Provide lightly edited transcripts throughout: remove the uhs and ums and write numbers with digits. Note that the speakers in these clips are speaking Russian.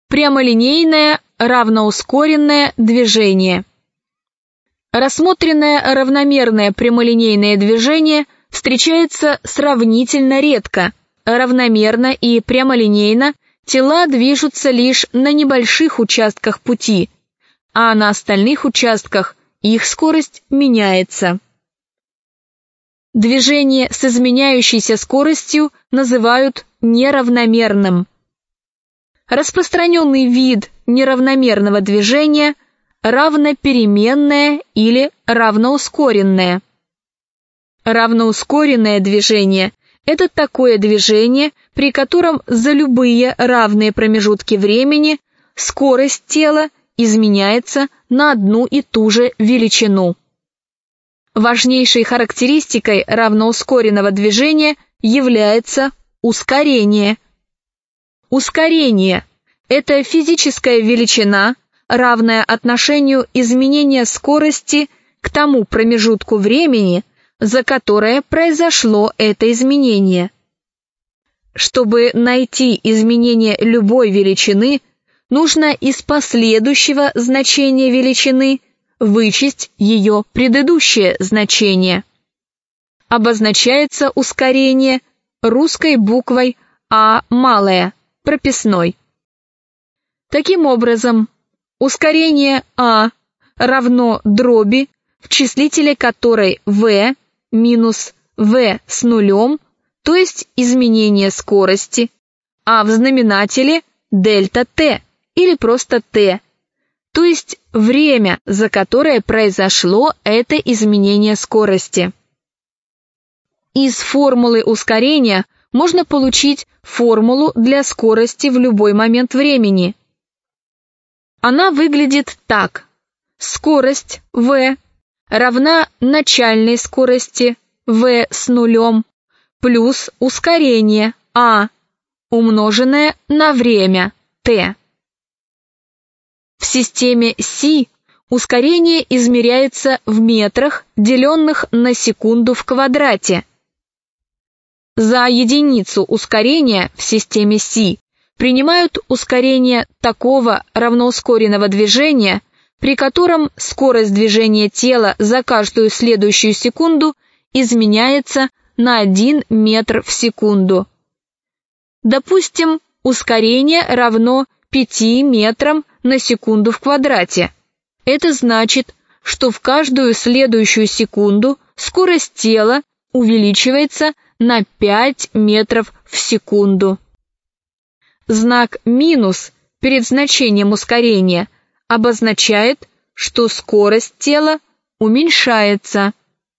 Прямолинейное равноускоренное движение. Рассмотренное равномерное прямолинейное движение встречается сравнительно редко. Равномерно и прямолинейно тела движутся лишь на небольших участках пути, а на остальных участках их скорость меняется. Движение с изменяющейся скоростью называют неравномерным. Распространенный вид неравномерного движения – равнопеременное или равноускоренное. Равноускоренное движение – это такое движение, при котором за любые равные промежутки времени скорость тела изменяется на одну и ту же величину. Важнейшей характеристикой равноускоренного движения является ускорение. Ускорение – это физическая величина, равная отношению изменения скорости к тому промежутку времени, за которое произошло это изменение. Чтобы найти изменение любой величины, нужно из последующего значения величины вычесть ее предыдущее значение. Обозначается ускорение русской буквой А малая, прописной. Таким образом, ускорение А равно дроби, в числителе которой v минус v с нулем, то есть изменение скорости, а в знаменателе дельта t или просто t, то есть время, за которое произошло это изменение скорости. Из формулы ускорения можно получить формулу для скорости в любой момент времени. Она выглядит так. Скорость v равна начальной скорости v с нулем плюс ускорение a, умноженное на время t. В системе Си ускорение измеряется в метрах, деленных на секунду в квадрате. За единицу ускорения в системе Си принимают ускорение такого равноускоренного движения, при котором скорость движения тела за каждую следующую секунду изменяется на 1 метр в секунду. Допустим, ускорение равно 5 метрам на секунду в квадрате. Это значит, что в каждую следующую секунду скорость тела увеличивается на 5 метров в секунду. Знак минус перед значением ускорения обозначает, что скорость тела уменьшается.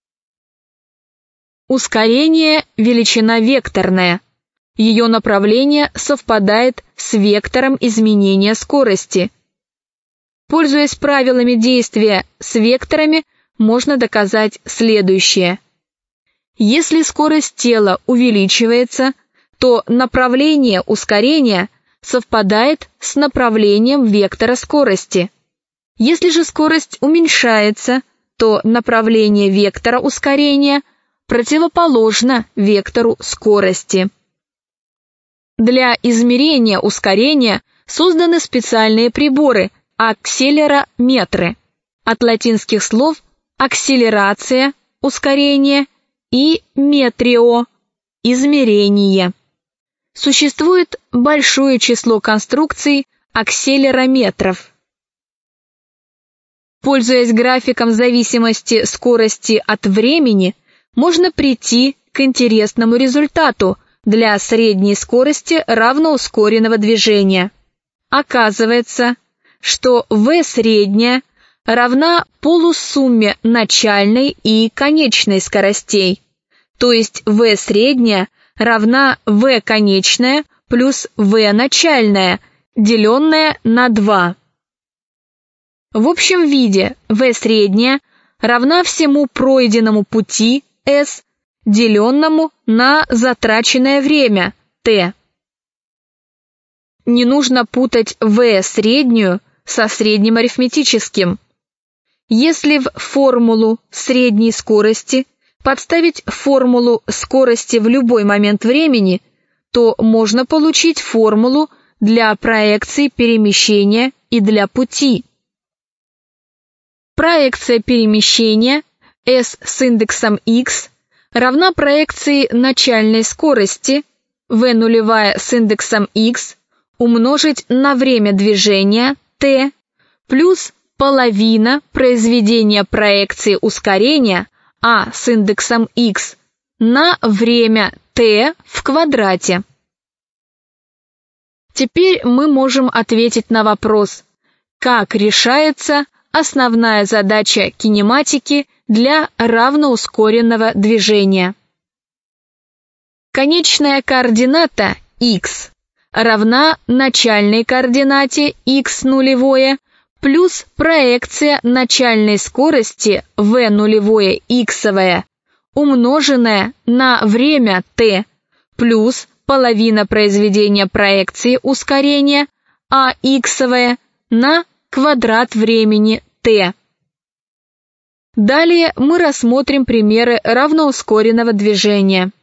Ускорение – величина векторная. Ее направление совпадает с вектором изменения скорости. Пользуясь правилами действия с векторами, можно доказать следующее. Если скорость тела увеличивается, то направление ускорения совпадает с направлением вектора скорости. Если же скорость уменьшается, то направление вектора ускорения противоположно вектору скорости. Для измерения ускорения созданы специальные приборы – акселерометры, от латинских слов акселерация – ускорение и метрио – измерение. Существует большое число конструкций акселерометров. Пользуясь графиком зависимости скорости от времени, можно прийти к интересному результату для средней скорости равноускоренного движения. Оказывается, что v средняя равна полусумме начальной и конечной скоростей, то есть v средняя равна v конечная плюс v начальная, деленная на 2. В общем виде v средняя равна всему пройденному пути s, деленному на затраченное время t. Не нужно путать v среднюю со средним арифметическим. Если в формулу средней скорости подставить формулу скорости в любой момент времени, то можно получить формулу для проекции перемещения и для пути. Проекция перемещения s с индексом x равна проекции начальной скорости v0 с индексом x умножить на время движения t плюс половина произведения проекции ускорения a с индексом x на время t в квадрате. Теперь мы можем ответить на вопрос, как решается основная задача кинематики для равноускоренного движения. Конечная координата x равна начальной координате x0 плюс проекция начальной скорости v0 иксовая, умноженная на время t, плюс половина произведения проекции ускорения а иксовая на квадрат времени t. Далее мы рассмотрим примеры равноускоренного движения.